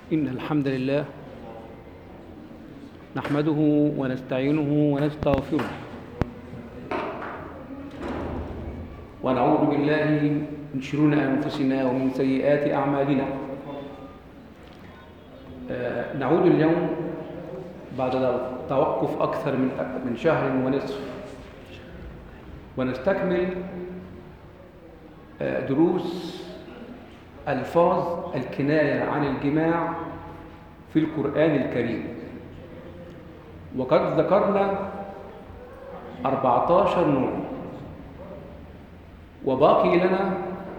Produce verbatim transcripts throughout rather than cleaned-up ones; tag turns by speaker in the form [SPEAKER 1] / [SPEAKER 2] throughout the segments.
[SPEAKER 1] إن الحمد لله نحمده ونستعينه ونستغفره ونعوذ بالله من شرور أنفسنا ومن سيئات أعمالنا. آه نعود اليوم بعد توقف أكثر من من شهر ونصف ونستكمل آه دروس ألفاظ الكناية عن الجماع في القرآن الكريم، وقد ذكرنا أربعة عشر نوع، وباقي لنا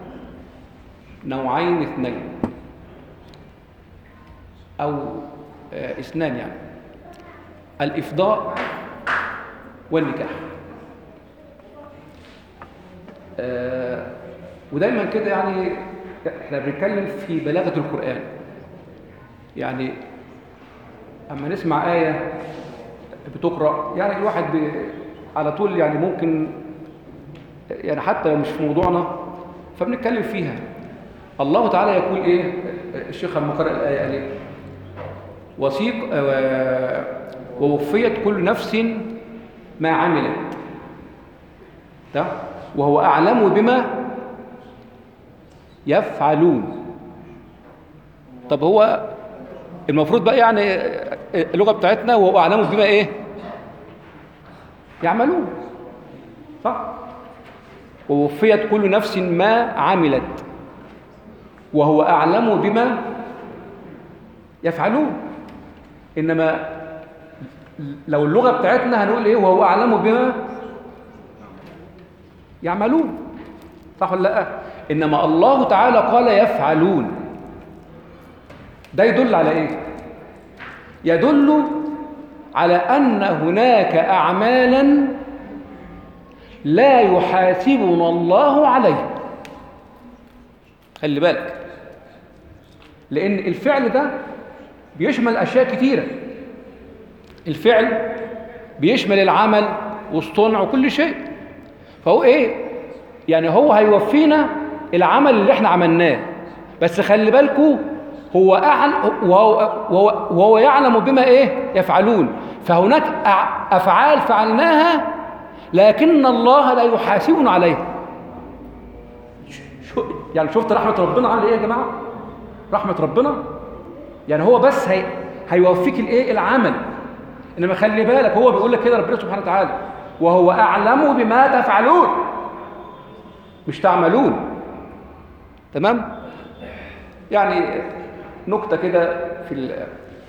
[SPEAKER 1] نوعين اثنين أو آه اثنان، يعني الإفضاء والنكاح. آه ودايما كده يعني احنا بنتكلم في بلاغة القرآن، يعني اما نسمع آية بتقرأ يعني الواحد على طول يعني ممكن يعني حتى مش في موضوعنا فبنتكلم فيها. الله تعالى يقول ايه؟ الشيخ لما قرأ الآية قال ايه؟ وسيق ووفيت كل نفس ما عملت ده وهو أعلم بما يفعلون. طب هو المفروض بقى يعني اللغة بتاعتنا وهو أعلم بما ايه يعملون، صح؟ ووفيت كل نفس ما عملت وهو أعلم بما يفعلون. إنما لو اللغة بتاعتنا هنقول ايه؟ وهو أعلم بما يعملون، صح ولا لا؟ إنما الله تعالى قال يفعلون، ده يدل على إيه؟ يدل على أن هناك أعمالا لا يحاسبنا الله عليها. خلي بالك، لأن الفعل ده بيشمل أشياء كتيرة. الفعل بيشمل العمل والصنع وكل شيء، فهو إيه؟ يعني هو هيوفينا العمل اللي احنا عملناه، بس خلي بالكوا هو أعلم وهو, وهو, وهو يعلم بما ايه يفعلون. فهناك أفعال فعلناها لكن الله لا يحاسبنا عليها. شو يعني شفت رحمة ربنا عامل ايه يا جماعة؟ رحمة ربنا يعني هو بس هي هيوفيك الايه العمل، انما خلي بالك هو بيقول لك كده ربنا سبحانه وتعالى وهو أعلم بما تفعلون مش تعملون. تمام؟ يعني نكتة كده في ال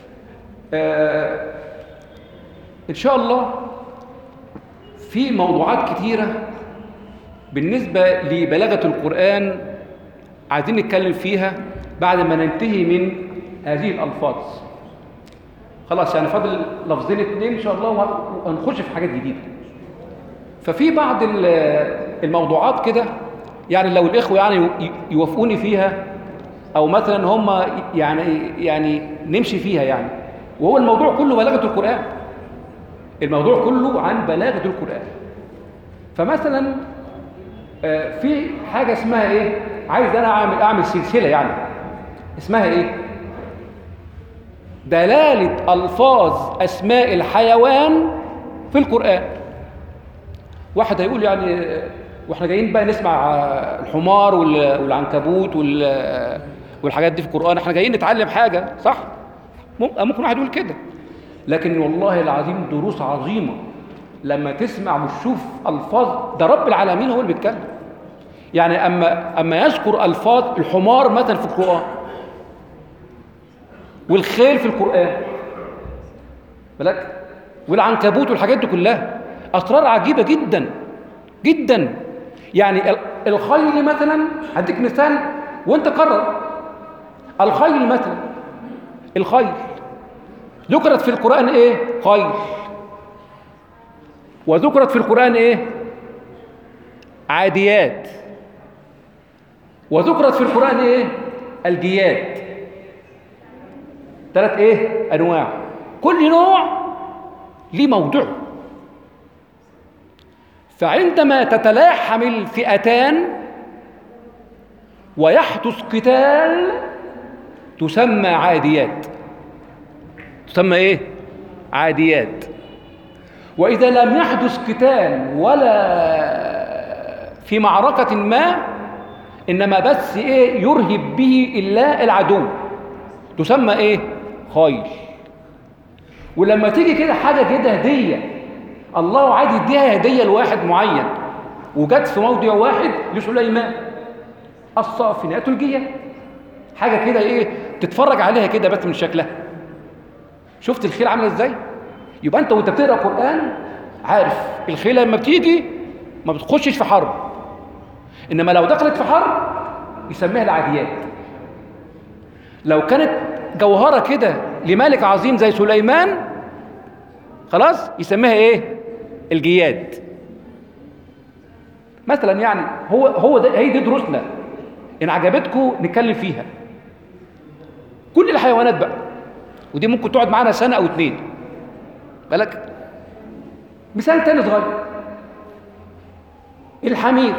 [SPEAKER 1] آه إن شاء الله في موضوعات كتيرة بالنسبة لبلاغة القرآن عايزين نتكلم فيها بعد ما ننتهي من هذه الألفاظ. خلاص يعني فاضل لفظين اتنين إن شاء الله وهنخش في حاجات جديدة. ففي بعض الموضوعات كده يعني لو الإخوة يعني يوافقوني فيها أو مثلا هم يعني يعني نمشي فيها يعني، وهو الموضوع كله بلاغة القرآن. الموضوع كله عن بلاغة القرآن. فمثلا في حاجة اسمها إيه؟ عايز أنا أعمل أعمل سلسلة يعني اسمها إيه؟ دلالة ألفاظ أسماء الحيوان في القرآن. واحد هيقول يعني واحنا جايين بقى نسمع الحمار والعنكبوت والحاجات دي في القرآن، احنا جايين نتعلم حاجة، صح؟ ممكن واحد يقول كده، لكن والله العظيم دروس عظيمة لما تسمع وتشوف ألفاظ. ده رب العالمين هو اللي بيتكلم. يعني أما أما يذكر ألفاظ الحمار مثلا في القرآن والخيل في القرآن بالك والعنكبوت والحاجات دي كلها أسرار عجيبة جدا جدا. يعني الخيل مثلا هديك مثال وانت قرر. الخيل مثلا الخيل ذكرت في القرآن ايه؟ خيل. وذكرت في القرآن ايه؟ عاديات. وذكرت في القرآن ايه؟ الجياد. ثلاث ايه؟ انواع. كل نوع ليه موضوعه. فعندما تتلاحم الفئتان ويحدث قتال تسمى عاديات. تسمى ايه؟ عاديات. واذا لم يحدث قتال ولا في معركة ما، انما بس ايه؟ يرهب به الا العدو، تسمى ايه؟ خيل. ولما تيجي كده حاجة كده هدية، الله عايز يديها هدية لواحد معين، وجت في موضع واحد لسليمان، الصافنات الجياد، حاجة كده ايه؟ تتفرج عليها كده بس من شكلها. شفت الخيل عامله ازاي؟ يبقى انت وانت بتقرا قرآن عارف الخيل لما بتيجي ما بتخشش في حرب، انما لو دخلت في حرب يسميها العاديات. لو كانت جوهرة كده لملك عظيم زي سليمان خلاص يسميها ايه؟ الجياد مثلا. يعني هو هو ده، هي دي دروسنا، ان عجبتكم نتكلم فيها. كل الحيوانات بقى، ودي ممكن تقعد معانا سنة او اتنين. بالك مثال تاني صغير، الحمير.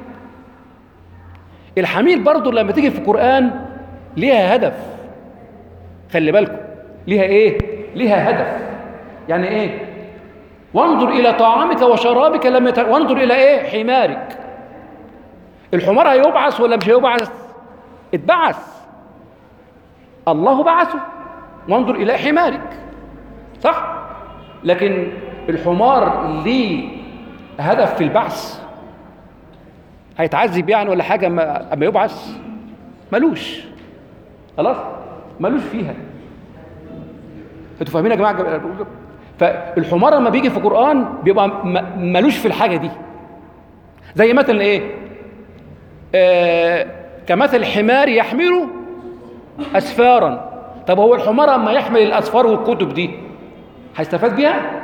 [SPEAKER 1] الحمير برضو لما تيجي في القرآن ليها هدف، خلي بالكم، ليها ايه؟ ليها هدف. يعني ايه؟ وانظر الى طعامك وشرابك لم يت... وانظر الى ايه؟ حمارك. الحمار هيبعث ولا مش هيبعث؟ اتبعث، الله بعثه. وانظر الى حمارك، صح؟ لكن الحمار ليه هدف في البعث؟ هيتعذب يعني ولا حاجه اما اما يبعث؟ ملوش، خلاص ملوش فيها. انتوا فاهمين يا جماعه؟ فالحمار لما بيجي في القرآن بيبقى ملوش في الحاجة دي. زي مثلا ايه؟ آه كمثل الحمار يحمل أسفارا. طب هو الحمار لما يحمل الأسفار والكتب دي هيستفاد بيها؟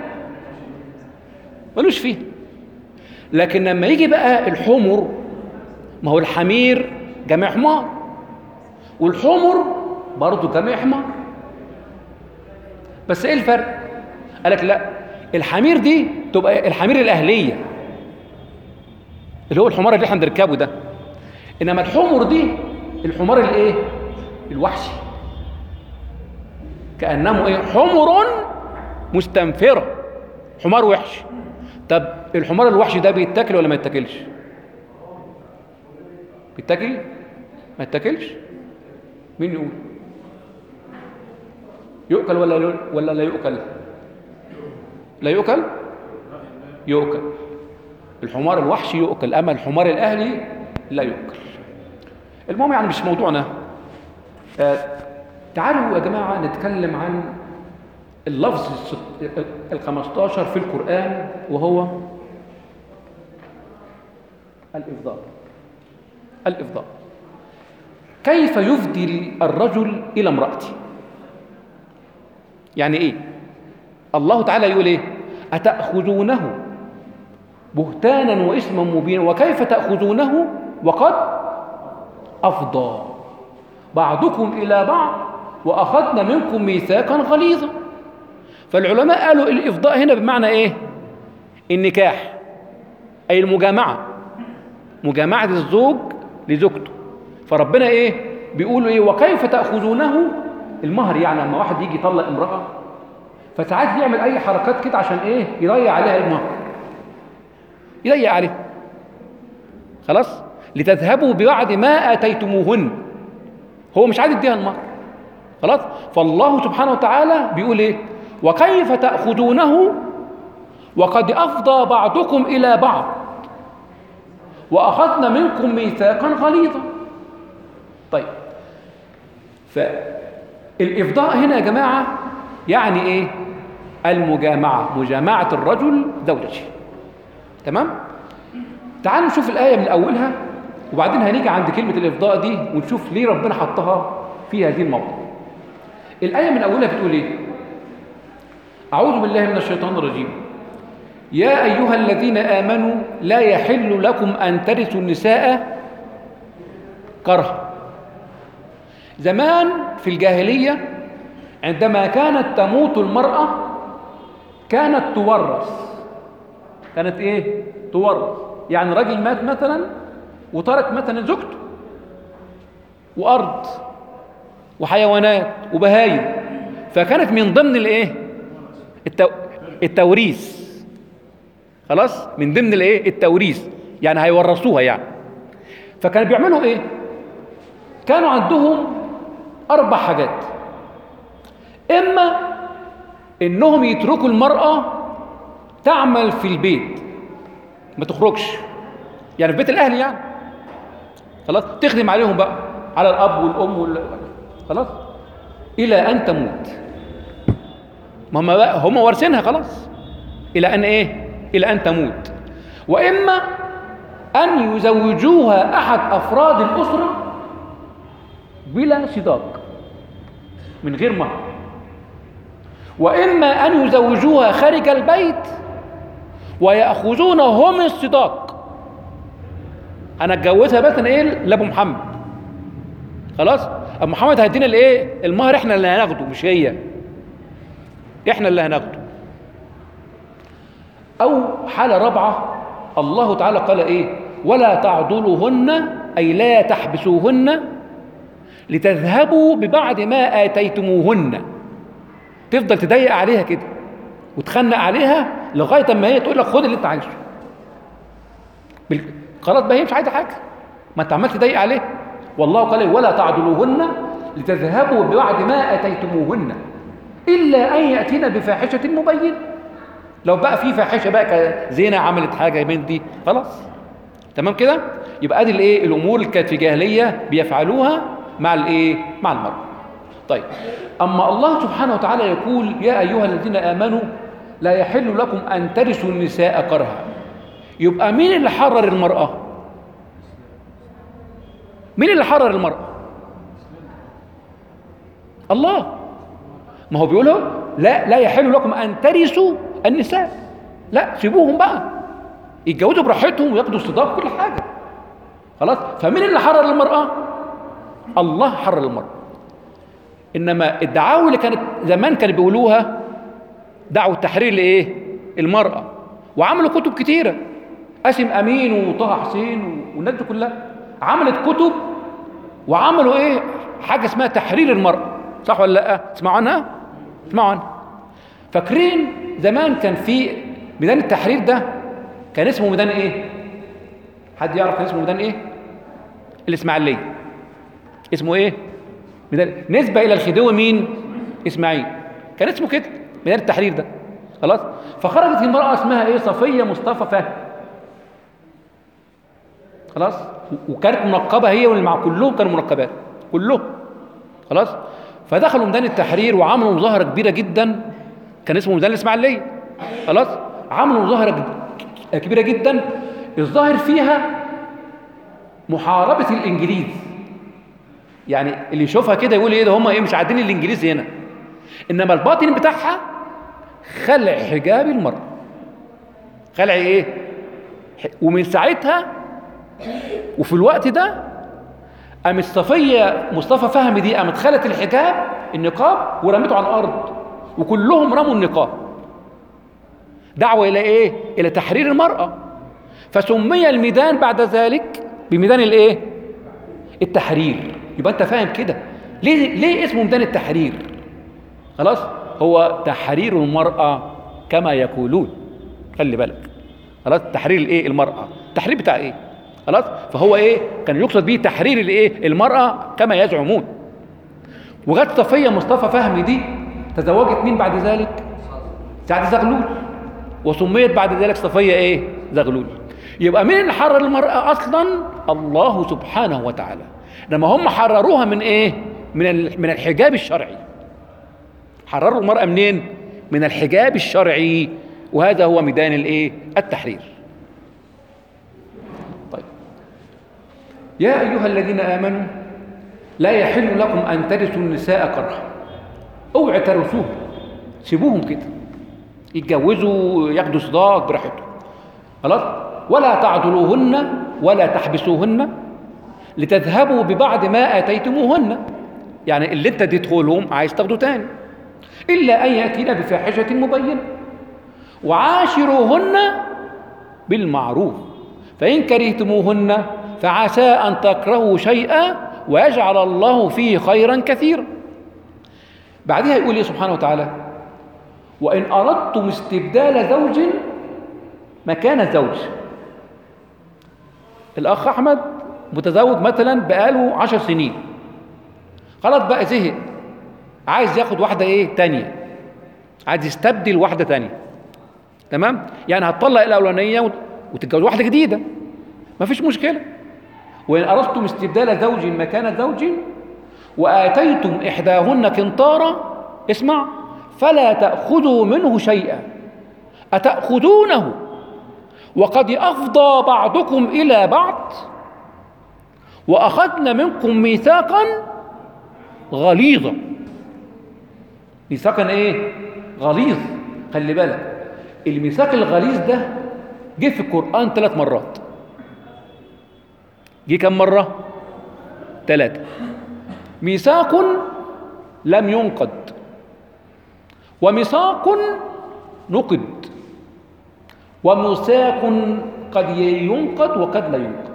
[SPEAKER 1] ملوش فيها. لكن لما يجي بقى الحمر، ما هو الحمير جمع حمار، والحمر برضه جمع حمار، بس ايه الفرق؟ قالك لا، الحمير دي تبقى الحمير الأهلية اللي هو الحمار اللي احنا بنركبه ده، انما الحمر دي الحمار الايه؟ الوحشي، كأنه ايه؟ حمر مستنفرة، حمار وحش. طب الحمار الوحشي ده بيتاكل ولا ما يتاكلش؟ بيتاكل؟ ما يتاكلش؟ مين يقول؟ يؤكل ولا ولا لا يؤكل؟ لا يؤكل؟ يؤكل. الحمار الوحشي يؤكل، اما الحمار الاهلي لا يؤكل. المهم يعني مش موضوعنا. آه تعالوا يا جماعه نتكلم عن اللفظ الخمستاشر في القرآن، وهو الإفضاء. الإفضاء كيف يفضي الرجل إلى امرأته؟ يعني إيه؟ الله تعالى يقول إيه؟ أتأخذونه بهتانا وإثما مبينا وكيف تأخذونه وقد أفضى بعضكم إلى بعض وأخذنا منكم ميثاقا غليظا. فالعلماء قالوا الإفضاء هنا بمعنى إيه؟ النكاح، أي المجامعة، مجامعة الزوج لزوجته. فربنا إيه؟ بيقولوا إيه؟ وكيف تأخذونه؟ المهر، يعني لما واحد يجي يطلق امرأة فساعات يعمل أي حركات كده عشان إيه؟ يضيع عليها المهر، يضيع عليه، خلاص؟ لتذهبوا ببعض ما آتيتموهن، هو مش عايز يديها المهر، خلاص؟ فالله سبحانه وتعالى بيقول إيه؟ وكيف تأخذونه وقد أفضى بعضكم إلى بعض وأخذنا منكم ميثاقا غليظا. طيب، فالإفضاء هنا يا جماعة يعني إيه؟ المجامعة، مجامعة الرجل زوجته. تمام؟ تعالوا نشوف الآية من أولها وبعدين هنيجي عند كلمة الإفضاء دي ونشوف ليه ربنا حطها في هذه الموضوع. الآية من أولها بتقول إيه؟ أعوذ بالله من الشيطان الرجيم. يا أيها الذين آمنوا لا يحل لكم أن ترثوا النساء كرها. زمان في الجاهلية عندما كانت تموت المرأة كانت تورث. كانت إيه؟ تورث. يعني راجل مات مثلا وترك مثلا زوجته وأرض، وحيوانات وبهايم، فكانت من ضمن الايه التو... التوريث. خلاص، من ضمن الايه التوريث، يعني هيورثوها يعني. فكانوا بيعملوا ايه؟ كانوا عندهم اربع حاجات. اما انهم يتركوا المرأة تعمل في البيت ما تخرجش، يعني في بيت الاهل يعني، خلاص، تخدم عليهم بقى، على الاب والام وال... خلاص، الى ان تموت. ما هم بقى هم وارثينها خلاص، الى ان ايه؟ الى ان تموت. واما ان يزوجوها احد افراد الاسره بلا صداق، من غير مهر. واما ان يزوجوها خارج البيت وياخذون هم الصداق. انا اتجوزها بس انا ايه لابو محمد، خلاص، ابو محمد هيدينا الايه المهر، احنا اللي هناخده مش هي، احنا اللي هناخده. او حاله رابعه، الله تعالى قال ايه؟ ولا تعضلوهن، اي لا تحبسوهن لتذهبوا ببعض ما اتيتموهن. تفضل تضيق عليها كده وتخنق عليها لغايه اما هي تقول لك خد اللي انت عايزه. خلاص بقى هي مش عايزه حاجه، ما انت عمال تضيق عليها. والله قال ولا تعضلوهن لتذهبوا ببعض ما اتيتموهن الا ان ياتينا بفاحشه مبينه. لو بقى في فاحشه بقى زينه عملت حاجه من دي، خلاص تمام كده. يبقى ادي الايه الامور اللي كانت في جاهليه بيفعلوها مع الايه مع المرأة. طيب، اما الله سبحانه وتعالى يقول يا ايها الذين امنوا لا يحل لكم ان ترثوا النساء كرها. يبقى مين اللي حرر المرأة؟ مين اللي حرر المرأة؟ الله. ما هو بيقولوا لا لا يحل لكم ان ترثوا النساء، لا سيبوهم بقى يتجوزوا براحتهم وياخدوا الصداق كل حاجه، خلاص. فمين اللي حرر المرأة؟ الله حرر المرأة. انما الدعاوى اللي كانت زمان كانوا بيقولوها دعوة تحرير لايه؟ المرأة، وعملوا كتب كتيرة. قاسم امين وطه حسين والناس دي كلها عملت كتب وعملوا ايه؟ حاجة اسمها تحرير المرأة، صح ولا لا؟ اسمعوا عنها؟ اسمعوا عنها. فاكرين زمان كان في ميدان التحرير ده كان اسمه ميدان ايه؟ حد يعرف كان اسمه ميدان ايه؟ الاسماعيلية. اسمه ايه؟ ميدان نسبة الى الخديوي مين؟ اسماعيل. كان اسمه كده ميدان التحرير ده، خلاص. فخرجت المرأة اسمها ايه؟ صفية مصطفى فهمي، خلاص. وكانت منقبة هي واللي مع كلهم كانوا منقبات كلهم، خلاص. فدخلوا ميدان التحرير وعملوا مظاهرة كبيرة جدا، كان اسمه ميدان الاسماعيلية، خلاص. عملوا مظاهرة كبيرة جدا الظاهر فيها محاربة الانجليز. يعني اللي يشوفها كده يقول ايه ده، هم ايه مش عادين الانجليز هنا. انما الباطن بتاعها خلع حجاب المرأة، خلع ايه؟ ومن ساعتها وفي الوقت ده قامت صفية مصطفى فهمي دي قامت خلت الحجاب النقاب ورمته على الارض، وكلهم رموا النقاب. دعوة الى ايه؟ الى تحرير المرأة. فسمي الميدان بعد ذلك بميدان الايه؟ التحرير. يبقى انت فاهم كده ليه ليه اسمه ميدان التحرير؟ خلاص، هو تحرير المرأة كما يقولون، خلي بالك، خلاص. تحرير الايه؟ المرأة. التحرير بتاع ايه؟ خلاص. فهو ايه؟ كان يقصد به تحرير الايه؟ المرأة كما يزعمون. وجت صفية مصطفى فهمي دي تزوجت مين بعد ذلك؟ سعد زغلول، وسميت بعد ذلك صفية ايه؟ زغلول. يبقى مين اللي حرر المرأة اصلا؟ الله سبحانه وتعالى. لما هم حرروها من ايه؟ من من الحجاب الشرعي. حرروا المرأة منين؟ من الحجاب الشرعي، وهذا هو ميدان الايه؟ التحرير. طيب، يا ايها الذين امنوا لا يحل لكم ان ترثوا النساء كرها. اوعوا ترثوهم، سيبوهم كده يتجوزوا ياخدوا صداق براحتهم، خلاص. ولا تعضلوهن ولا تحبسوهن لتذهبوا ببعض ما اتيتموهن، يعني اللي انت اديته لهم عايز تاخده تاني، الا ان ياتينا بفاحشه مبينه. وعاشروهن بالمعروف فان كرهتموهن فعسى ان تكرهوا شيئا ويجعل الله فيه خيرا كثيرا. بعدها يقول ايه سبحانه وتعالى؟ وإن أردتم استبدال زوج مكان زوج. الأخ أحمد متزوج مثلا بقاله عشر سنين، خلاص بقى زهق، عايز ياخد واحدة ايه تانية، عايز يستبدل واحدة تانية، تمام؟ يعني هتطلق الأولانية وتتجوز واحدة جديدة، مفيش مشكلة. وإن أردتم استبدال زوج مكان زوج وآتيتم إحداهن قنطارا، اسمع، فلا تأخذوا منه شيئا أتأخذونه وقد أفضى بعضكم إلى بعض وأخذن منكم ميثاقا غليظا. ميثاقا إيه؟ غليظ. خلي بالك الميثاق الغليظ ده جه في القرآن ثلاث مرات. جه كم مرة؟ ثلاثة. ميثاق لم ينقض، وميثاق نقض، وميثاق قد ينقض وقد لا ينقض.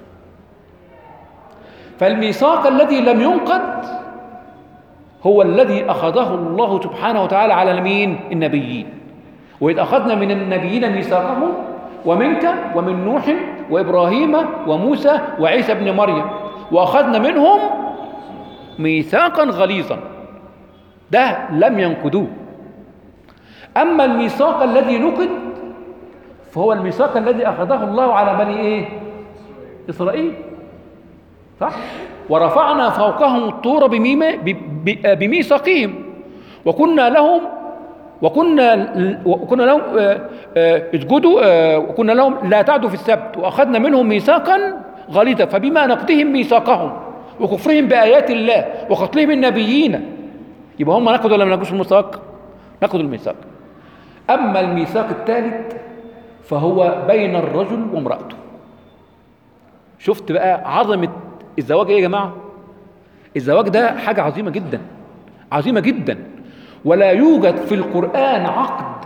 [SPEAKER 1] فالميثاق الذي لم ينقض هو الذي أخذه الله سبحانه وتعالى على مين؟ النبيين. وإذ أخذنا من النبيين ميثاقهم ومنك ومن نوح وإبراهيم وموسى وعيسى ابن مريم وأخذنا منهم ميثاقا غليظا. ده لم ينقضوه. أما الميثاق الذي نقض فهو الميثاق الذي أخذه الله على بني إيه؟ إسرائيل، صح؟ ورفعنا فوقهم الطور بميثاقهم وكنا لهم وكنا وكنا لهم اسجدوا وكنا لهم لا تعدوا في السبت وأخذنا منهم ميثاقا غليظا فبما نقضهم ميثاقهم وكفرهم بآيات الله وقتلهم النبيين. يبقى هم نقضوا ولا ما نقضوش الميثاق؟ نقضوا الميثاق. أما الميثاق الثالث فهو بين الرجل وامرأته. شفت بقى عظمة الزواج ايه يا جماعة؟ الزواج ده حاجة عظيمة جدا، عظيمة جدا، ولا يوجد في القرآن عقد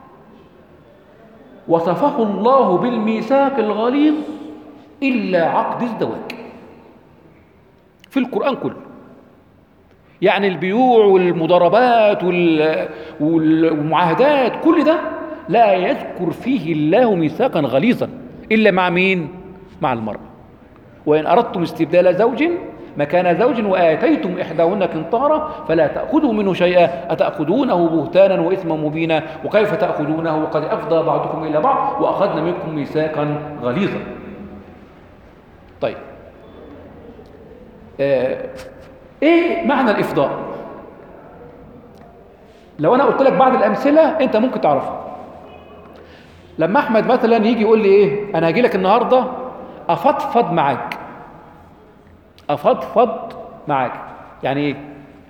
[SPEAKER 1] وصفه الله بالميثاق الغليظ إلا عقد الزواج في القرآن كله. يعني البيوع والمضاربات والمعاهدات كل ده لا يذكر فيه الله ميثاقا غليظا إلا مع مين؟ مع المرأة. وإن أردتم استبدال زوج مكان زوج وآتيتم إحداهن قنطارا فلا تأخذوا منه شيئا أتأخذونه بهتانا وإثما مبينا وكيف تأخذونه وقد أفضى بعضكم إلى بعض وأخذنا منكم ميثاقا غليظا. طيب آه إيه معنى الإفضاء؟ لو أنا قلت لك بعض الأمثلة أنت ممكن تعرفها. لما أحمد مثلا يجي يقول لي إيه، أنا هاجي لك النهاردة أفضفض معاك. أفضفض معاك يعني إيه؟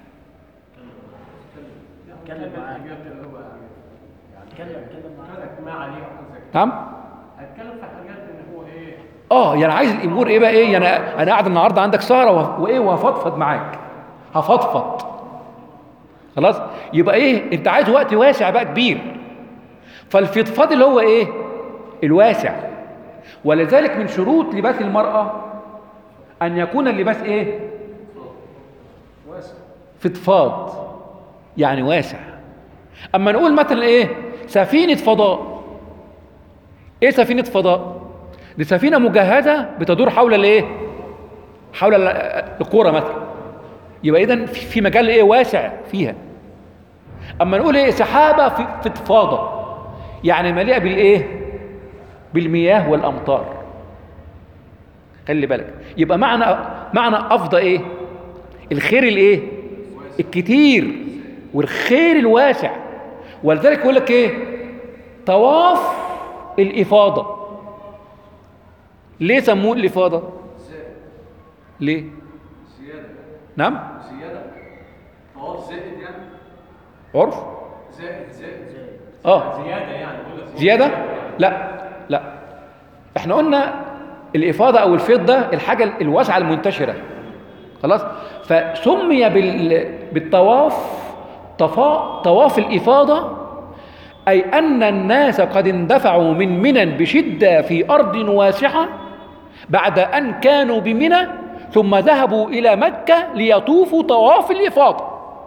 [SPEAKER 2] اتكلم معاك. اتكلم اتكلم معاك ما عليه.
[SPEAKER 1] نعم؟
[SPEAKER 2] اتكلم في حاجات ان هو ايه؟
[SPEAKER 1] اه يعني عايز الامور ايه بقى؟ ايه يعني انا قاعد النهارده عندك سهره وايه وهفضفض معاك، هفضفض خلاص. يبقى ايه؟ انت عايز وقت واسع بقى كبير. فالفضفاض اللي هو ايه؟ الواسع. ولذلك من شروط لباس المرأة أن يكون اللباس إيه؟ واسع. فضفاض يعني واسع. أما نقول مثلا إيه؟ سفينة فضاء. إيه سفينة فضاء؟ دي سفينة مجهزة بتدور حول الإيه؟ حول الكرة مثلا. يبقى إذن في مجال إيه؟ واسع فيها. أما نقول إيه؟ سحابة فضفاضة يعني مليئة بالإيه؟ بالمياه والأمطار. خلي بالك. يبقى معنى معنى أفضى إيه؟ الخير الإيه؟ الكتير والخير الواسع. ولذلك يقول لك إيه؟ طواف الإفاضة. ليه سموه الإفاضة؟ ليه؟
[SPEAKER 3] زيادة.
[SPEAKER 1] نعم؟
[SPEAKER 3] زيادة. طواف زائد يعني؟
[SPEAKER 1] عرف؟
[SPEAKER 3] زائد زائد زائد.
[SPEAKER 1] آه
[SPEAKER 2] زيادة يعني.
[SPEAKER 1] زيادة؟ لا لا. احنا قلنا الإفاضة أو الفيض ده الحاجة الواسعة المنتشرة خلاص. فسمي بالطواف طفا... طواف الإفاضة، أي أن الناس قد اندفعوا من منى بشدة في أرض واسعة بعد أن كانوا بمنى ثم ذهبوا إلى مكة ليطوفوا طواف الإفاضة.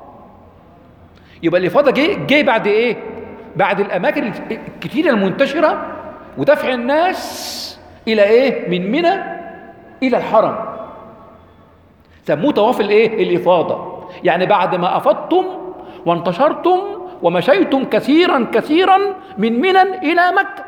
[SPEAKER 1] يبقى الإفاضة جه جه بعد إيه؟ بعد الأماكن الكثيرة المنتشرة ودفع الناس إلى إيه؟ من منى إلى الحرم. سموه طواف الإيه؟ الإفاضة. يعني بعد ما أفضتم وانتشرتم ومشيتم كثيرا كثيرا من منى إلى مكة.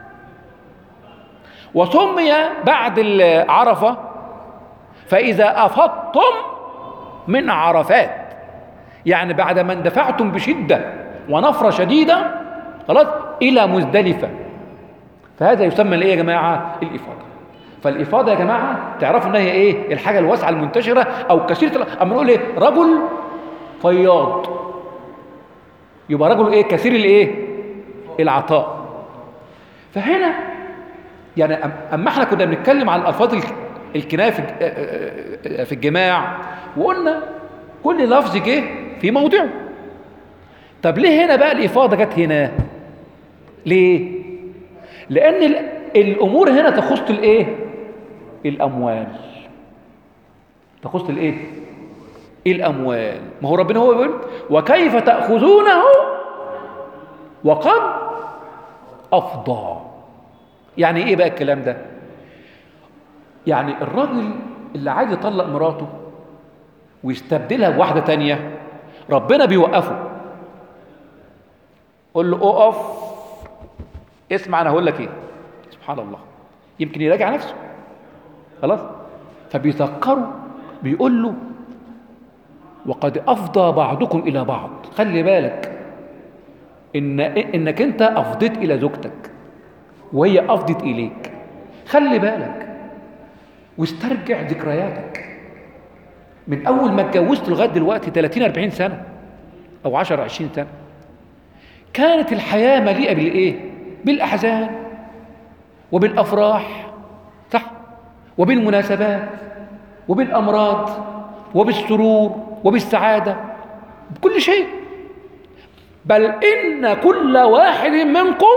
[SPEAKER 1] وسمي بعد عرفة فإذا أفضتم من عرفات، يعني بعد ما اندفعتم بشدة ونفرة شديدة خلاص إلى مزدلفة، فهذا يسمى الايه يا جماعة؟ الإفاضة. فالإفاضة يا جماعة تعرفوا إنها إيه؟ الحاجة الواسعة المنتشرة أو كثيرة. أما نقول إيه؟ رجل فياض، يبقى رجل إيه؟ كثير الإيه؟ العطاء. فهنا يعني أما إحنا كنا بنتكلم عن الألفاظ الكناية في الجماع وقلنا كل لفظ جه في موضعه. طب ليه هنا بقى الإفاضة جت هنا؟ ليه؟ لأن الأمور هنا تخص الإيه؟ الأموال. تخص الإيه؟ الأموال. ما هو ربنا هو يقول وكيف تأخذونه وقد أفضى. يعني إيه بقى الكلام ده؟ يعني الراجل اللي عايز يطلق مراته ويستبدلها بواحدة تانية ربنا بيوقفه، قول له اقف اسمع انا هقول لك ايه. سبحان الله، يمكن يراجع نفسه خلاص. فبيذكره بيقول له وقد افضى بعضكم الى بعض. خلي بالك ان انك انت افضيت الى زوجتك وهي افضت اليك. خلي بالك واسترجع ذكرياتك من اول ما اتجوزت لغايه دلوقتي ثلاثين أربعين سنه او عشرة عشرين سنه. كانت الحياه مليئه بالايه؟ بالاحزان وبالافراح، صح؟ وبالمناسبات وبالامراض وبالسرور وبالسعاده، بكل شيء. بل ان كل واحد منكم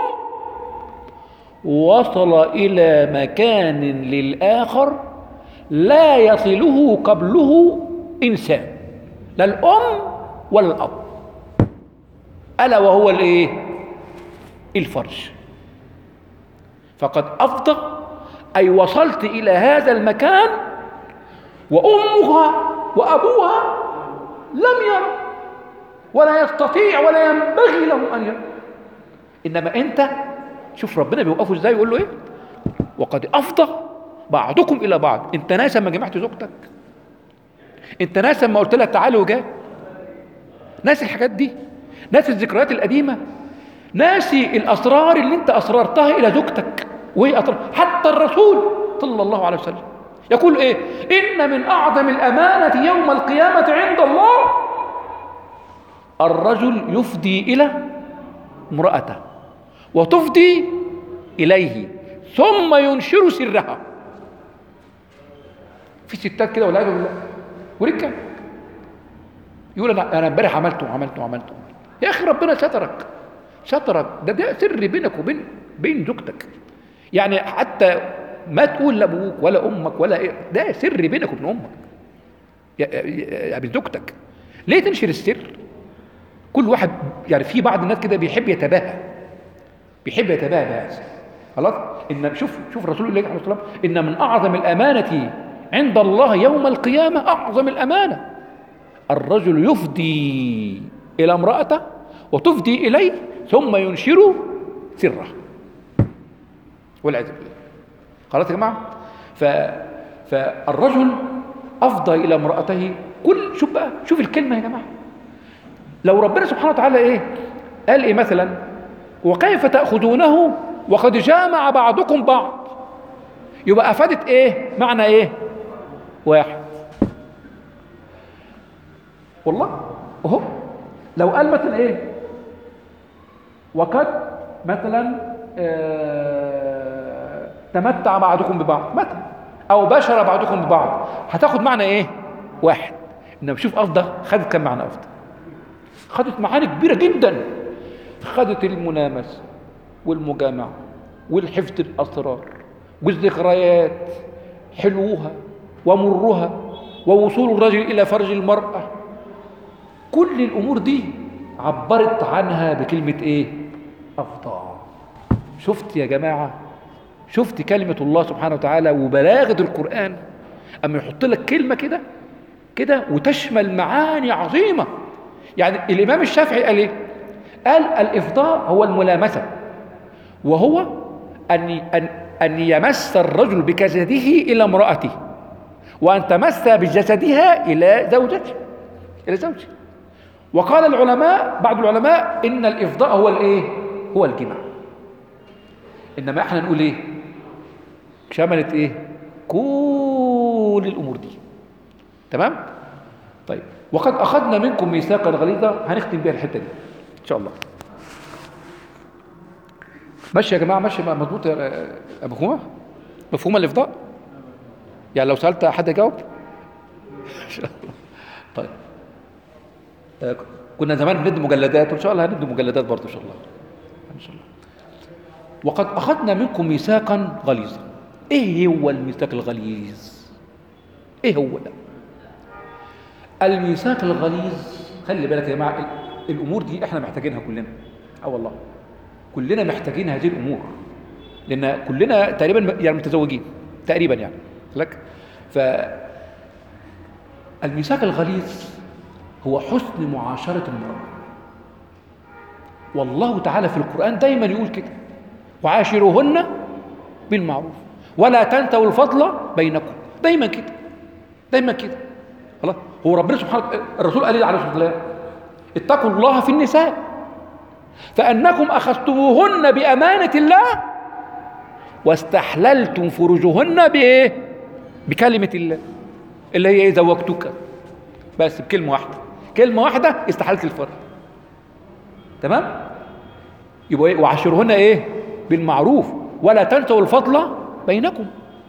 [SPEAKER 1] وصل الى مكان للاخر لا يصله قبله انسان، لا الام ولا الاب، الا وهو الايه؟ الفرج. فقد افضى اي وصلت الى هذا المكان وامها وابوها لم يروا ولا يستطيع ولا ينبغي لهم ان يروا. انما انت شوف ربنا بيوقفه ازاي، يقول له ايه؟ وقد افضى بعضكم الى بعض. انت ناسا ما جمعت زوجتك؟ انت ناسا ما قلت لها تعالي وجاء؟ ناسي الحاجات دي؟ ناسي الذكريات القديمه؟ ناسي الاسرار اللي انت اسررتها الى زوجتك وهي اسرار؟ حتى الرسول صلى الله عليه وسلم يقول ايه؟ ان من اعظم الامانه يوم القيامه عند الله الرجل يفضي الى امراته وتفضي اليه ثم ينشر سرها. في ستات كده والعياذ بالله ورجال يقول انا انا امبارح عملت وعملت وعملت. يا اخي ربنا سترك سترك ده ده سر بينك وبين بين زوجتك. يعني حتى ما تقول لابوك ولا امك ولا إيه، ده سر بينك وبين امك يا بين زوجتك. ليه تنشر السر؟ كل واحد يعني في بعض الناس كده بيحب يتباهى بيحب يتباهى بهذا خلاص. ان شوف شوف رسول الله عليه الصلاه والسلام ان من اعظم الامانه عند الله يوم القيامه، اعظم الامانه الرجل يفضي الى امراته وتفضي اليه ثم ينشر سره والعياذ بالله. خلاص يا جماعه. ف فالرجل افضى الى امراته. كل شوف بقى شوف الكلمه يا جماعه. لو ربنا سبحانه وتعالى ايه قال ايه مثلا وكيف تاخذونه وقد جامع بعضكم بعض، يبقى افادت ايه؟ معنى ايه؟ واحد. والله اهو لو قال مثلا ايه وقد مثلا آه تمتع بعضكم ببعض مثلا او بشر بعضكم ببعض، هتاخد معنى ايه؟ واحد. انما شوف افضل خدت كم معنى؟ افضل خدت معاني كبيره جدا. خدت المنامسه والمجامعه والحفظ الاسرار والذكريات حلوها ومرها ووصول الرجل إلى فرج المرأة، كل الأمور دي عبرت عنها بكلمة إيه؟ أفضاء. شفت يا جماعة؟ شفت كلمة الله سبحانه وتعالى وبلاغة القرآن أما يحط لك كلمة كده كده وتشمل معاني عظيمة. يعني الإمام الشافعي قال إيه؟ قال الإفضاء هو الملامسة، وهو أن أن أن يمس الرجل بجسده إلى امرأته، وأن تمس بجسدها إلى زوجته إلى زوجه. وقال العلماء بعض العلماء إن الإفضاء هو الإيه؟ هو الجماع. إنما إحنا نقول إيه؟ شملت إيه؟ كل الأمور دي. تمام؟ طيب، وقد أخذنا منكم ميثاقا غليظا، هنختم بيها الحتة دي إن شاء الله. ماشي يا جماعة؟ ماشي مظبوط يا مفهومة؟ مفهومة الإفضاء؟ يعني لو سألت حد يجاوب؟ إن شاء الله. طيب، آه كنا زمان بندي مجلدات، وإن شاء الله هندي مجلدات برضه إن شاء الله. إن شاء الله. وقد أخذنا منكم ميثاقا غليظا. إيه هو الميثاق الغليظ؟ إيه هو ده؟ الميثاق الغليظ، خلي بالك يا جماعة، الأمور دي إحنا محتاجينها كلنا. أه والله كلنا محتاجين هذه الأمور، لأن كلنا تقريبا يعني متزوجين تقريبا يعني لك. فالميثاق الغليظ هو حسن معاشرة المرأة. والله تعالى في القرآن دايما يقول كده: وعاشروهن بالمعروف ولا تنسوا الفضل بينكم. دايما كده دايما كده. خلاص، هو ربنا سبحانه الرسول قال عليه الصلاة والسلام: اتقوا الله في النساء فأنكم أخذتموهن بأمانة الله واستحللتم فروجهن بإيه؟ بكلمة الله اللي هي إيه؟ زوجتك. بس بكلمة واحدة، كلمة واحدة استحلت الفرج. تمام؟ يبقى إيه؟ وعاشرهن إيه؟ بالمعروف ولا تنسوا الفضل بينكم.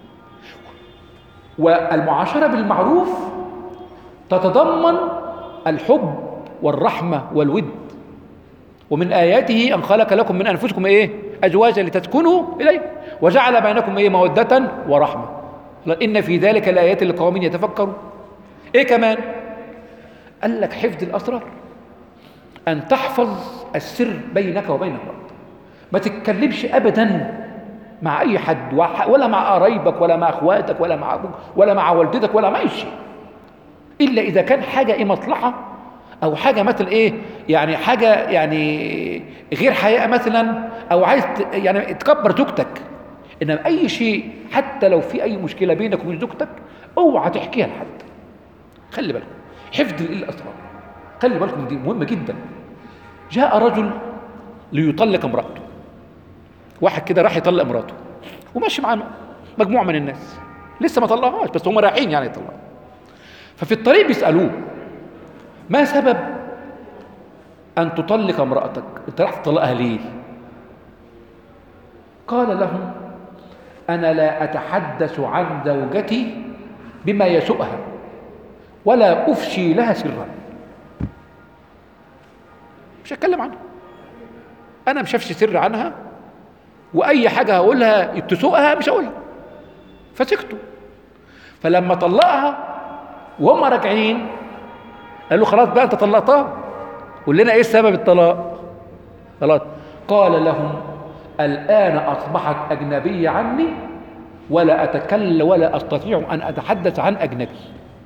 [SPEAKER 1] والمعاشرة بالمعروف تتضمن الحب والرحمة والود. ومن آياته أن خلق لكم من أنفسكم إيه؟ أزواجا لتسكنوا إليه وجعل بينكم إيه؟ مودة ورحمة. إن في ذلك الآيات لقوم يتفكرون. إيه كمان؟ قال لك حفظ الأسرار، أن تحفظ السر بينك وبين المرأة. ما تتكلمش أبدا مع أي حد، ولا مع قرايبك ولا مع أخواتك ولا مع أبوك ولا مع والدتك ولا مع أي شيء، إلا إذا كان حاجة إيه؟ مصلحة، أو حاجة مثل إيه؟ يعني حاجة يعني غير حياء مثلا، أو عايز يعني تكبر زوجتك. إنما أي شيء حتى لو في أي مشكلة بينك وبين زوجتك اوعى تحكيها لحد. خلي بالكم حفظ الأسرار، خلي بالكم دي مهمة جدا. جاء رجل ليطلق امرأته، واحد كده راح يطلق امرأته وماشي معاه مجموعة من الناس لسه ما طلقهاش، بس هم رايحين يعني يطلقوا. ففي الطريق بيسألوه: ما سبب أن تطلق امرأتك؟ أنت راح تطلقها ليه؟ قال لهم: أنا لا أتحدث عن زوجتي بما يسوءها ولا أفشي لها سرا. مش هتكلم عنها، أنا مش هفشي سر عنها، وأي حاجة هقولها تسوءها مش هقولها. فسكتوا. فلما طلقها وهم راجعين قالوا: خلاص بقى أنت طلقتها، قول لنا إيه سبب الطلاق؟ خلاص. قال لهم: الآن أصبحت أجنبية عني ولا أتكلم ولا أستطيع أن أتحدث عن أجنبي.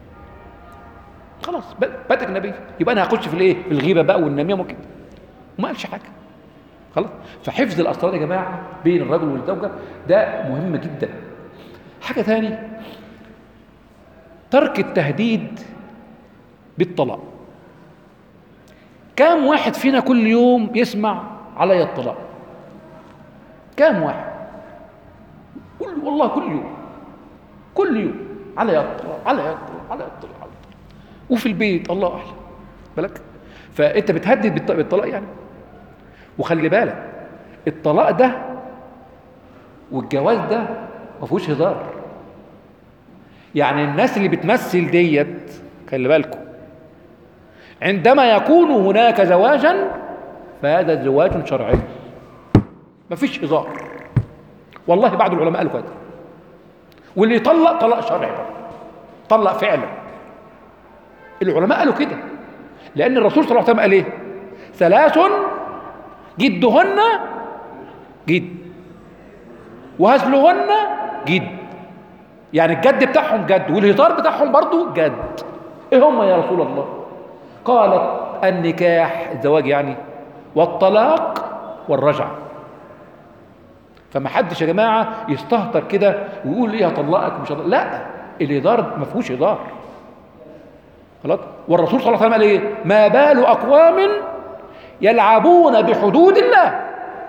[SPEAKER 1] خلاص بقت أجنبية، يبقى أنا هخش في الإيه؟ في الغيبة بقى والنميمة وكده. وما قالش حاجة. خلاص. فحفظ الأسرار يا جماعة بين الرجل والزوجة ده مهم جدا. حاجة ثاني، ترك التهديد بالطلاق. كم واحد فينا كل يوم يسمع علي الطلاق؟ كم واحد؟ كل والله كل يوم كل يوم علي الطلاق علي الطلاق علي الطلاق. وفي البيت الله أعلم بالك. فأنت بتهدد بالطلاق يعني. وخلي بالك الطلاق ده والجواز ده ما فيهوش هزار. يعني الناس اللي بتمثل ديت خلي بالكم، عندما يكون هناك زواجا فهذا زواج شرعي، ما فيش هزار. والله بعض العلماء قالوا كده. واللي يطلق طلاق شرعي برضه. طلق فعلا. العلماء قالوا كده لأن الرسول صلى الله عليه وسلم قال إيه؟ ثلاث جدهن جد وهزلهن جد، يعني الجد بتاعهم جد والهزار بتاعهم برضو جد. ايه هم يا رسول الله؟ قالت النكاح الزواج يعني، والطلاق والرجعة. فما حدش يا جماعة يستهتر كده ويقول ايه هطلقك مش هطلق. لا، الهزار ما فيهوش هزار خلاص. والرسول صلى الله عليه وسلم قال ايه؟ ما بال اقوام يلعبون بحدود الله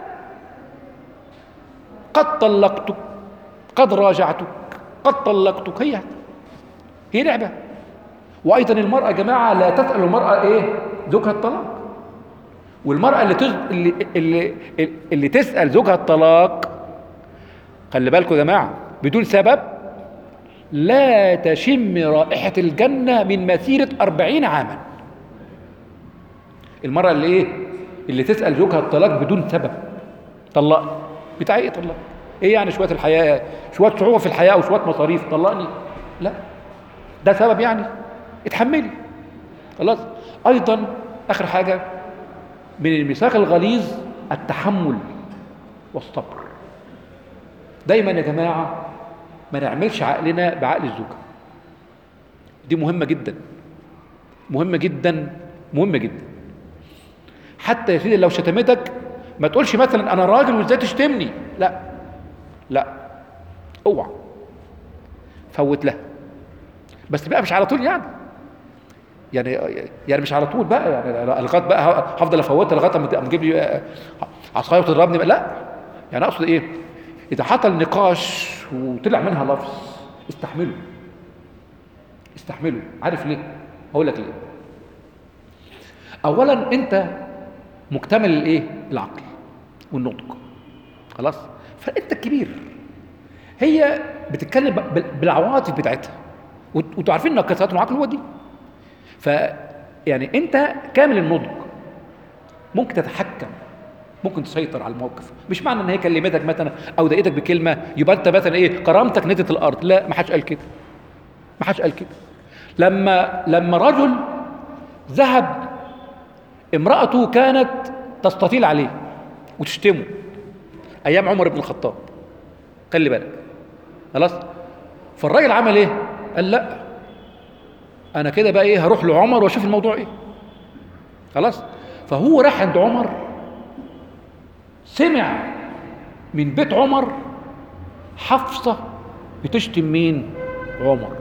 [SPEAKER 1] قد طلقتك قد راجعتك قد طلقتك. هي هي لعبة. وايضا المرأة يا جماعة لا تسأل المرأة ايه زوجها الطلاق. والمرأة اللي, تز... اللي اللي اللي تسأل زوجها الطلاق، خلي بالكم يا جماعة، بدون سبب لا تشم رائحة الجنة من مسيرة أربعين عاما. المرأة اللي ايه اللي تسأل زوجها الطلاق بدون سبب، طلقني، بتاع ايه طلق؟ ايه يعني شوية الحياة، شوية صعوبة في الحياة وشوية مصاريف طلقني؟ لا، ده سبب يعني، اتحملي خلاص. ايضا اخر حاجة من الميثاق الغليظ التحمل والصبر. دايما يا جماعة ما نعملش عقلنا بعقل الزوجة، دي مهمة جدا مهمة جدا مهمة جدا. حتى يا سيدي لو شتمتك ما تقولش مثلا انا راجل وازاي تشتمني، لا لا، اوعى، فوت لها. بس بقى مش على طول يعني يعني يعني مش على طول بقى يعني لغايه بقى هفضل افوتها لغايه اما تجيب لي عصايه وتضربني بقى. لا، يعني اقصد ايه؟ اذا حصل نقاش وطلع منها لفظ استحمله استحمله. عارف ليه؟ هقول لك ليه. اولا انت مكتمل الايه؟ العقل والنطق خلاص، فانت الكبير. هي بتتكلم بالعواطف بتاعتها وانتوا عارفين ان كسرات العقل هو دي. ف يعني انت كامل النضج، ممكن تتحكم، ممكن تسيطر على الموقف. مش معنى ان هي كلمتك مثلا او ضايقتك بكلمه يبقى انت مثلا ايه كرامتك نتت الارض. لا، ما حدش قال كده، ما حدش قال كده. لما لما رجل ذهب، امرأته كانت تستطيل عليه وتشتمه ايام عمر بن الخطاب، خلي بالك خلاص. فالراجل عمل ايه؟ قال لا، انا كده بقى ايه هروح لعمر واشوف الموضوع ايه خلاص. فهو راح عند عمر، سمع من بيت عمر حفصة بتشتم مين؟ عمر.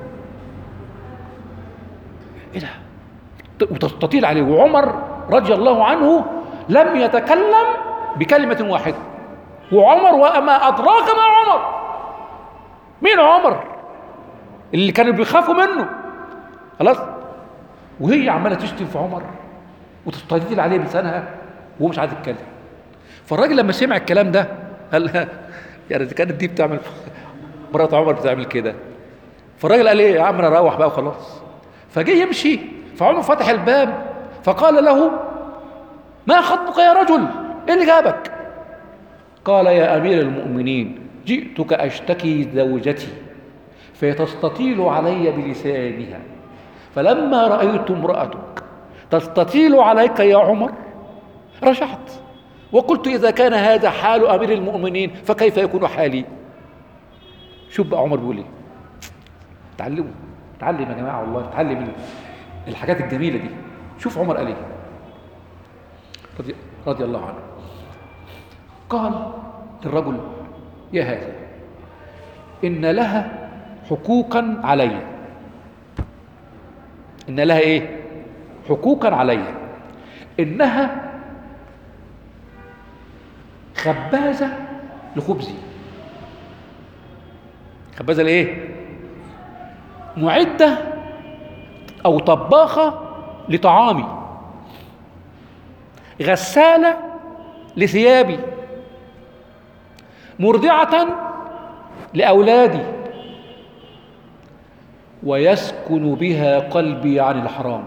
[SPEAKER 1] ايه ده؟ وتستطيل عليه. وعمر رضي الله عنه لم يتكلم بكلمة واحدة. وعمر وما أدراك ما عمر. مين عمر؟ اللي كانوا بيخافوا منه خلاص. وهي عمالة تشتم في عمر وتستطيل عليه بلسانها وهو مش عايز يتكلم. فالراجل لما سمع الكلام ده قال يعني إذا كانت دي بتعمل مرات عمر بتعمل كده. فالراجل قال ايه يا عم انا اروح بقى وخلاص. فجه يمشي، فعمر فتح الباب فقال له ما خطبك يا رجل؟ ايه اللي جابك؟ قال يا امير المؤمنين جئتك اشتكي زوجتي فتستطيل علي بلسانها، فلما رايت امراتك تستطيل عليك يا عمر رجعت وقلت اذا كان هذا حال امير المؤمنين فكيف يكون حالي؟ شوف بقى عمر بيقول ايه. تعلموا، تعلم يا جماعه والله، تعلم من الحاجات الجميله دي. شوف عمر قال ايه رضي, رضي الله عنه. قال للرجل يا هذا ان لها حقوقا علي. ان لها ايه؟ حقوقا علي. انها خبازه لخبزي. خبازه لايه؟ معده او طباخه لطعامي، غساله لثيابي، مرضعه لاولادي، ويسكن بها قلبي عن الحرام.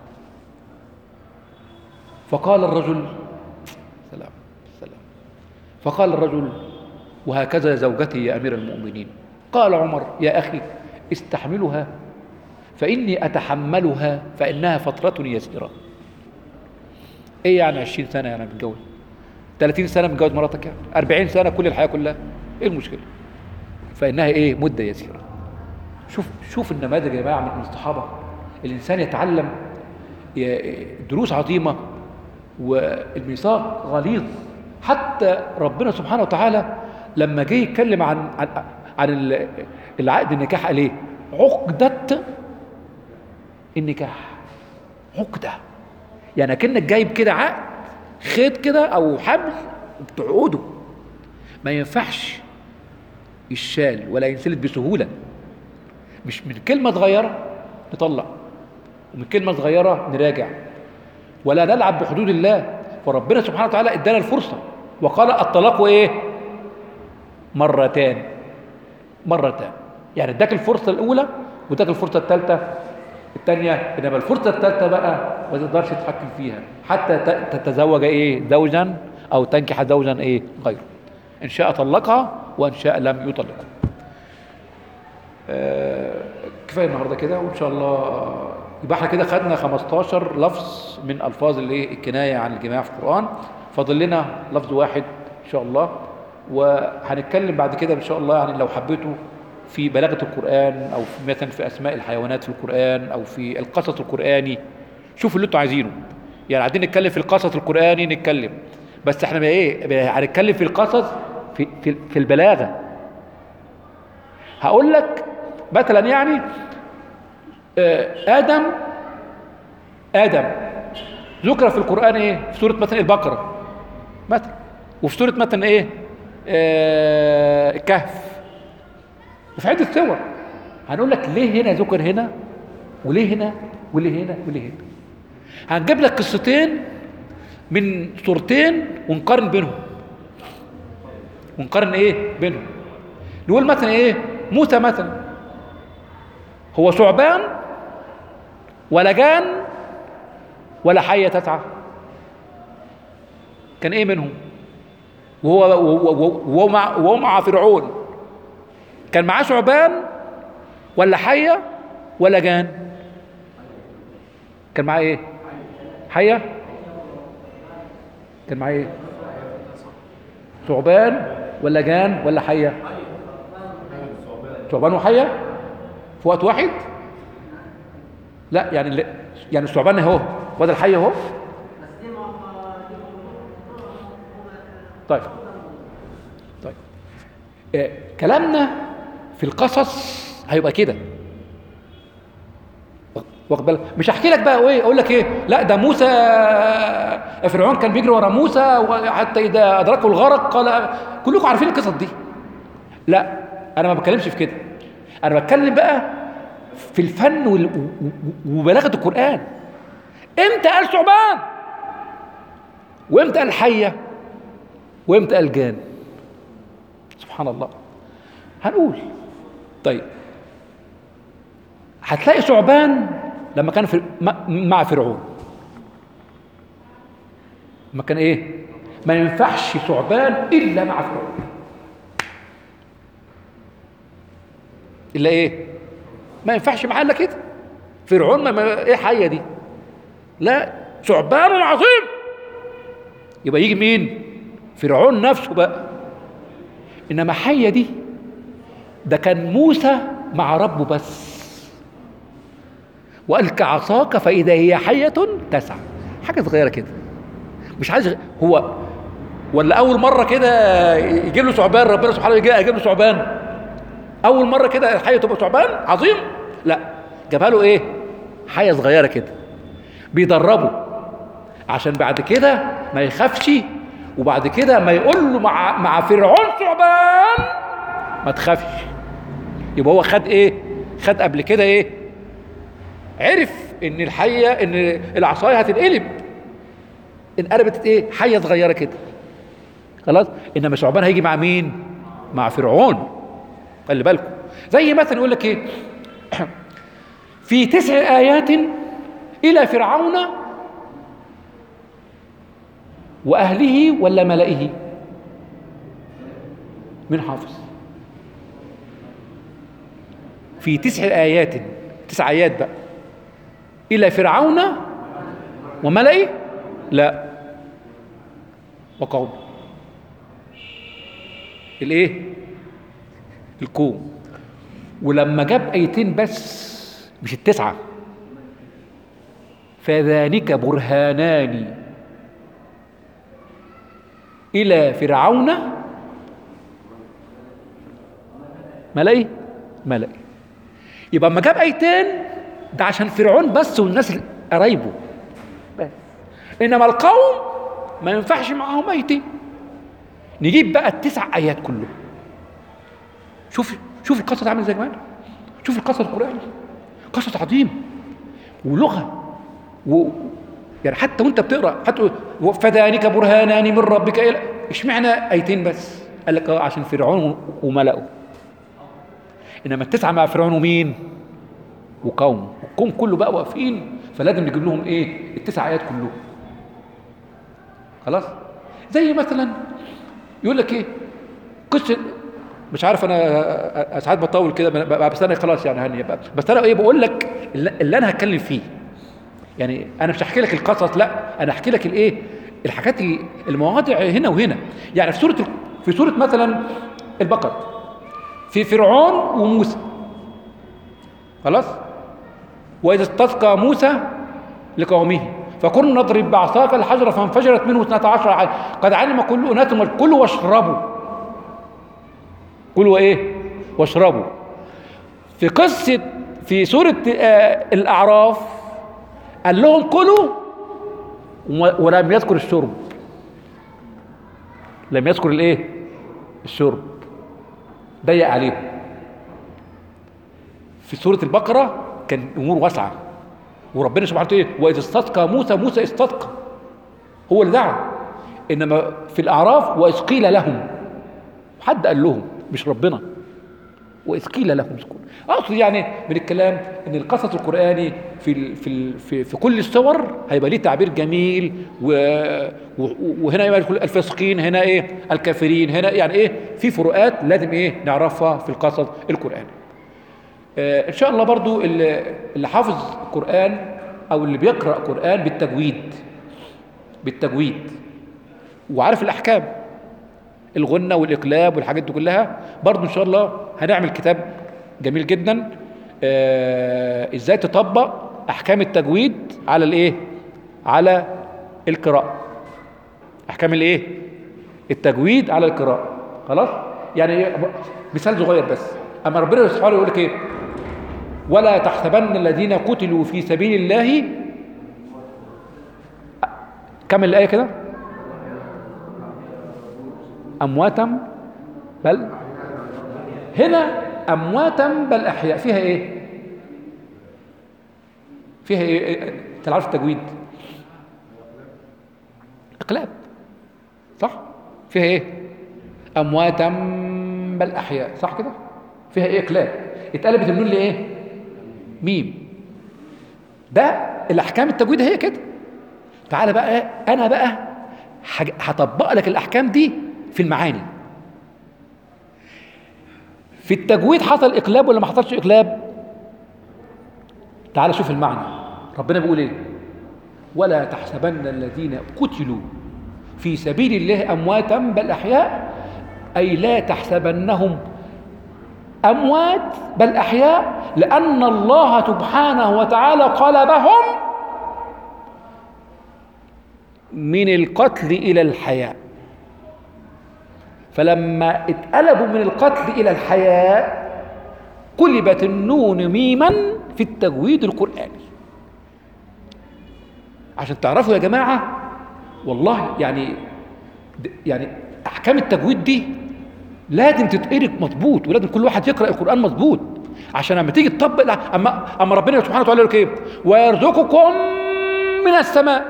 [SPEAKER 1] فقال الرجل سلام سلام فقال الرجل وهكذا زوجتي يا امير المؤمنين. قال عمر يا اخي استحملها
[SPEAKER 4] فإني أتحملها فإنها فترة يسيرة. إيه يعني عشرين سنة يعني متجوز؟ ثلاثين سنة متجوز مراتك يعني؟ أربعين سنة كل الحياة كلها؟ إيه المشكلة؟ فإنها إيه؟ مدة يسيرة. شوف شوف النماذج يا جماعة من الصحابة، الإنسان يتعلم دروس عظيمة والميثاق غليظ. حتى ربنا سبحانه وتعالى لما جه يتكلم عن عن عن العقد النكاح قال ايه؟ عقدة النكاح. عقدة يعني كأنك جايب كده عقد خيط كده او حبل بتعقده، ما ينفعش يشال ولا ينسلت بسهولة. مش من كلمة صغيرة نطلق ومن كلمة صغيرة نراجع، ولا نلعب بحدود الله. فربنا سبحانه وتعالى ادانا الفرصة وقال الطلاق ايه؟ مرتان. مرتان يعني اداك الفرصة الأولى واداك الفرصة الثالثة الثانية، انما الفرصة الثالثة بقى ما تقدرش تتحكم فيها حتى تتزوج ايه؟ زوجا او تنكح زوجا ايه؟ غيره. ان شاء طلقها وان شاء لم يطلقها. آه كفايه النهارده كده، وان شاء الله يبقى احنا كده خدنا خمستاشر لفظ من الفاظ الايه؟ الكنايه عن الجماع في القران. فاضل لنا لفظ واحد ان شاء الله، وهنتكلم بعد كده ان شاء الله يعني لو حبيتوا في بلاغه القران او في مثلا في اسماء الحيوانات في القران او في القصص القراني. شوفوا اللي انتوا عايزينه، يعني عايزين نتكلم في القصص القراني نتكلم، بس احنا ايه؟ هنتكلم في القصص في في, في البلاغه. هقول لك مثلا يعني آدم آدم ذكر في القرآن ايه؟ في سورة مثلا البقرة مثلا، وفي سورة مثلا ايه؟ آه الكهف، وفي عدة سور. هنقول لك ليه هنا ذكر هنا وليه هنا وليه هنا وليه هنا. هنجيب لك قصتين من سورتين ونقارن بينهم ونقارن ايه بينهم. نقول مثلا ايه؟ موسى مثلا هو ثعبان ولا جان ولا حية تسعى؟ كان ايه منهم؟ وهو وهو مع وهو مع فرعون كان معاه ثعبان ولا حية ولا جان؟ كان معاه ايه؟ حية. كان معاه ايه؟ ثعبان ولا جان ولا حية؟ ثعبان وحية في وقت واحد؟ لا يعني يعني الثعبان اهو وده الحية اهو. طيب طيب آه كلامنا في القصص هيبقى كده، واخد بالك؟ مش هحكي لك بقى ايه اقول لك ايه لا ده موسى فرعون كان بيجري ورا موسى وحتى اذا ادركه الغرق قال. كلكم عارفين القصص دي. لا انا ما بتكلمش في كده، انا بتكلم بقى في الفن وبلاغه القران. امتى قال ثعبان وامتى قال حيه وامتى قال جان؟ سبحان الله. هنقول طيب هتلاقي ثعبان لما كان في مع فرعون، ما كان ايه؟ ما ينفعش ثعبان الا مع فرعون. الا ايه؟ ما ينفعش معاه الا كده. فرعون ما, ما ايه حيه دي؟ لا ثعبان عظيم. يبقى يجي مين؟ فرعون نفسه بقى. انما حيه دي ده كان موسى مع ربه بس. والك عصاك فاذا هي حيه تسعى. حاجه صغيره كده مش عايز هو ولا اول مره كده يجيب له ثعبان ربنا سبحانه وتعالى يجيب له ثعبان اول مره كده الحيه تبقى ثعبان عظيم؟ لا جابها له ايه؟ حيه صغيره كده بيدربه عشان بعد كده ما يخافش، وبعد كده ما يقول له مع مع فرعون ثعبان ما تخافش. يبقى هو خد ايه؟ خد قبل كده ايه؟ عرف ان الحيه ان العصايه هتنقلب، انقلبت ايه؟ حيه صغيره كده خلاص. انما ثعبان هيجي مع مين؟ مع فرعون. خلي بالكم. زي مثلا يقول لك ايه؟ في تسع ايات الى فرعون واهله ولا ملئه؟ من حافظ؟ في تسع ايات تسع ايات بقى. الى فرعون وملئه، لا، وقوم. الايه؟ الكون. ولما جاب ايتين بس مش التسعه، فذلك برهانان الى فرعون ملئه ملئه. يبقى اما جاب ايتين ده عشان فرعون بس والناس قرايبه بس، انما القوم ما ينفعش معاهم ايتين. نجيب بقى التسع ايات كلهم. شوف شوف القصص عامل ازاي يا جماعه، شوف القصص القراني، قصص عظيم ولغه و... يعني حتى وانت بتقرا حتى فذلك برهانان من ربك الى، اشمعنى ايتين بس؟ قال لك عشان فرعون وملئه. انما التسعه مع فرعون ومين؟ وقوم. القوم كله بقى واقفين، فلازم نجيب لهم ايه؟ التسع ايات كلهم. خلاص؟ زي مثلا يقول لك ايه؟ قصه، مش عارف انا ساعات بطول كده بس انا خلاص يعني هني بقى. بس انا ايه بقول لك اللي انا هتكلم فيه. يعني انا مش هحكي لك القصص، لا، انا هحكي لك الايه؟ الحاجات المواضع هنا وهنا. يعني في سوره في سوره مثلا البقره، في فرعون وموسى. خلاص؟ واذا استسقى موسى لقومه فكنا نضرب بعصاك الحجر فانفجرت منه اثنتا عشر عين قد علم كل اناس كلوا واشربوا. كلوا وايه؟ واشربوا. في قصه في سوره آه الاعراف قال لهم كلوا ولم يذكر الشرب. لم يذكر الايه؟ الشرب. ضيق عليهم. في سوره البقره كان امور واسعه، وربنا سبحانه وتعالى واذا استسقى موسى موسى استسقى، هو اللي دعا. انما في الاعراف واذ قيل لهم، حد قال لهم مش ربنا. واذ قيل لهم اسكنوا. اقصد يعني من الكلام ان القصص القراني في ال في ال في, في كل الصور هيبقى ليه تعبير جميل، و وهنا يبقى الفاسقين، هنا ايه؟ الكافرين، هنا يعني ايه؟ في فروقات لازم ايه؟ نعرفها في القصص القراني. آه ان شاء الله برضو اللي, اللي حافظ القران او اللي بيقرا قران بالتجويد بالتجويد وعارف الاحكام، الغنة والإقلاب والحاجات دي كلها، برضو إن شاء الله هنعمل كتاب جميل جدا آه إزاي تطبق أحكام التجويد على الإيه؟ على القراءة. أحكام الإيه؟ التجويد على القراءة. خلاص؟ يعني مثال صغير بس. أما ربنا سبحانه يقول لك إيه؟ ولا تحسبن الذين قتلوا في سبيل الله، كمل الآية كده، أمواتا بل هنا أمواتا بل أحياء. فيها إيه؟ فيها إيه؟ أنت عارف التجويد؟ إقلاب، صح؟ فيها إيه؟ أمواتا بل أحياء، صح كده؟ فيها إيه؟ إقلاب. اتقلبت النون لإيه؟ ميم. ده الأحكام التجويد هي كده. تعالى بقى أنا بقى هطبق لك الأحكام دي في المعاني. في التجويد حصل إقلاب ولا ما حصلش إقلاب؟ تعال شوف المعنى. ربنا بيقول إيه؟ ولا تحسبن الذين قتلوا في سبيل الله أمواتا بل أحياء، أي لا تحسبنهم أموات بل أحياء، لأن الله سبحانه وتعالى قلبهم من القتل إلى الحياة. فلما اتقلبوا من القتل إلى الحياة قلبت النون ميما في التجويد القرآني. عشان تعرفوا يا جماعة والله يعني يعني أحكام التجويد دي لازم تتقرأ مظبوط، ولازم كل واحد يقرأ القرآن مظبوط، عشان لما تيجي تطبق. أما أما ربنا سبحانه وتعالى يقول لك إيه؟ ويرزقكم من السماء.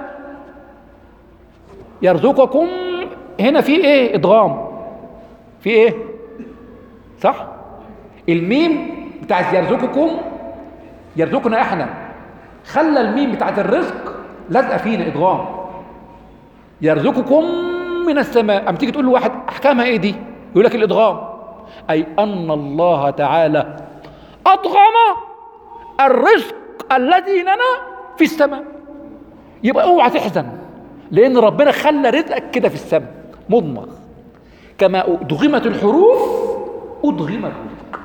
[SPEAKER 4] يرزقكم هنا في إيه؟ إدغام. في إيه؟ صح؟ الميم بتاعت يرزقكم يرزقنا إحنا خلى الميم بتاعت الرزق لازقة فينا إدغام. يرزقكم من السماء. أما تيجي تقول له واحد أحكامها إيه دي؟ يقول لك الإدغام، أي أن الله تعالى أدغم الرزق الذي لنا في السماء. يبقى اوعى تحزن، لان ربنا خلى رزقك كده في السماء مضمر. كما ادغمت الحروف ادغم الرزق.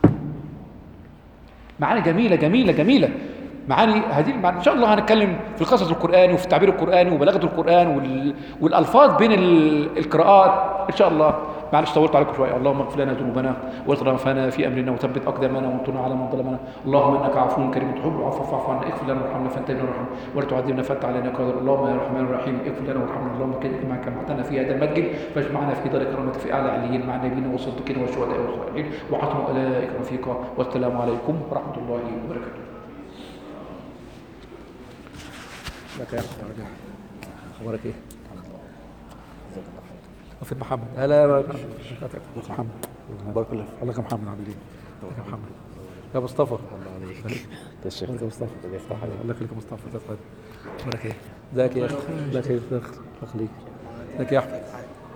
[SPEAKER 4] معاني جميله جميله جميله. معاني هذه المعاني ان شاء الله هنتكلم في القصص القراني وفي التعبير القراني وبلاغه القران وال... والالفاظ بين ال... القراءات ان شاء الله. معلش طولت عليكم شويه. اللهم اغفر لنا ذنوبنا واسرافنا في امرنا وثبت اقدامنا وانصرنا على من ظلمنا. اللهم انك عفو كريم تحب العفو فاعف عنا. اغفر لنا وارحمنا فانت بنا الرحمن ولا تعذبنا فانت علينا قادر. اللهم يا رحمن الرحيم اغفر لنا وارحمنا. اللهم كما جمعتنا في هذا المسجد فاجمعنا في دار كرامتك في اعلى عليين مع النبيين والصديقين والشهداء والصالحين وحسن اولئك رفيقا. والسلام عليكم ورحمه الله وبركاته. لك يا اخي اخبارك ايه؟ وفي محمد هلا محمد بارك الله فيك. الله يا محمد عامل ايه؟ الله يا محمد يا مصطفى. الله عليك يا شيخ. يا مصطفى الله يخليك يا مصطفى. اخبارك ايه؟ ازيك يا اخي؟ الله يخليك الله يخليك. ازيك يا احمد؟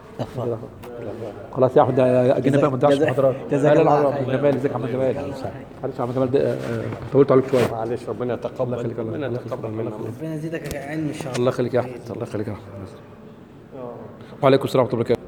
[SPEAKER 4] خلاص يا احمد اجينا بقى ما نضيعش محاضرات. جزاك الله خير. جمال ازيك يا عم جمال؟ معلش يا عم جمال طولت عليك شويه. معلش ربنا يتقبل. الله يخليك ربنا يتقبل منك.
[SPEAKER 2] ربنا يزيدك علم ان شاء الله.
[SPEAKER 4] الله يخليك يا احمد. الله يخليك يا احمد. وعليكم السلام ورحمه الله وبركاته.